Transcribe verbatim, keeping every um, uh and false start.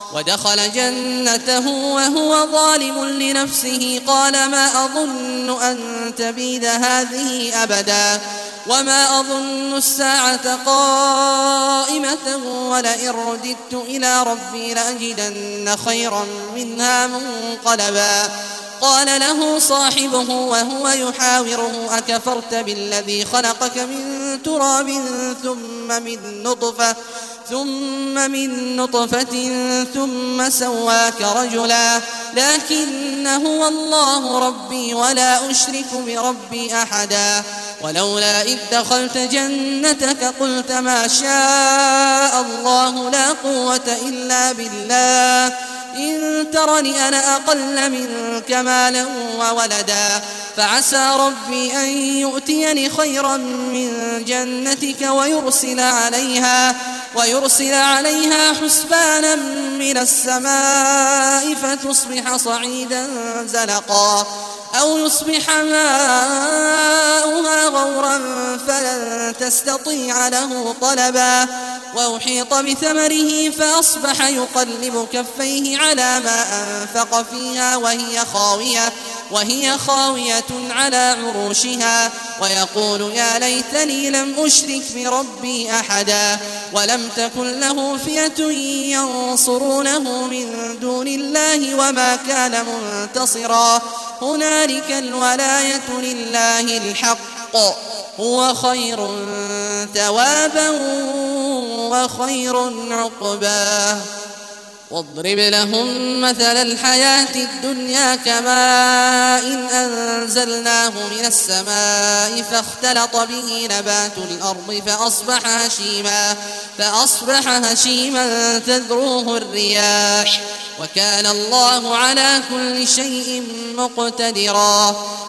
ودخل جنته وهو ظالم لنفسه قال ما أظن أن تبيد هذه أبدا وما أظن الساعة قائمة ولئن رددت إلى ربي لأجدن خيرا منها منقلبا قال له صاحبه وهو يحاوره أكفرت بالذي خلقك من تراب ثم من نطفة ثم من نطفة ثم سواك رجلا لكن هو الله ربي ولا أشرك بربي أحدا ولولا إذ دخلت جنتك قلت ما شاء الله لا قوة إلا بالله إن ترني أنا أقل منك مالا وولدا فعسى ربي أن يؤتيني خيرا من جنتك ويرسل عليها ويرسل عليها حسبانا من السماء فتصبح صعيدا زلقا أو يصبح ماؤها غورا فلن تستطيع له طلبا وأحيط بثمره فأصبح يقلب كفيه على ما أنفق فيها وهي خاوية وهي خاوية على عروشها ويقول يا ليتني لم أشرك بربي أحدا ولم تكن له فئة ينصرونه من دون الله وما كان منتصرا هنالك الولاية لله الحق هو خير ثوابا وخير عقبا واضرب لهم مثل الحياة الدنيا كماء إن أنزلناه من السماء فاختلط به نبات الأرض فأصبح هشيما فأصبح هشيما تذروه الرياح وكان الله على كل شيء مقتدرا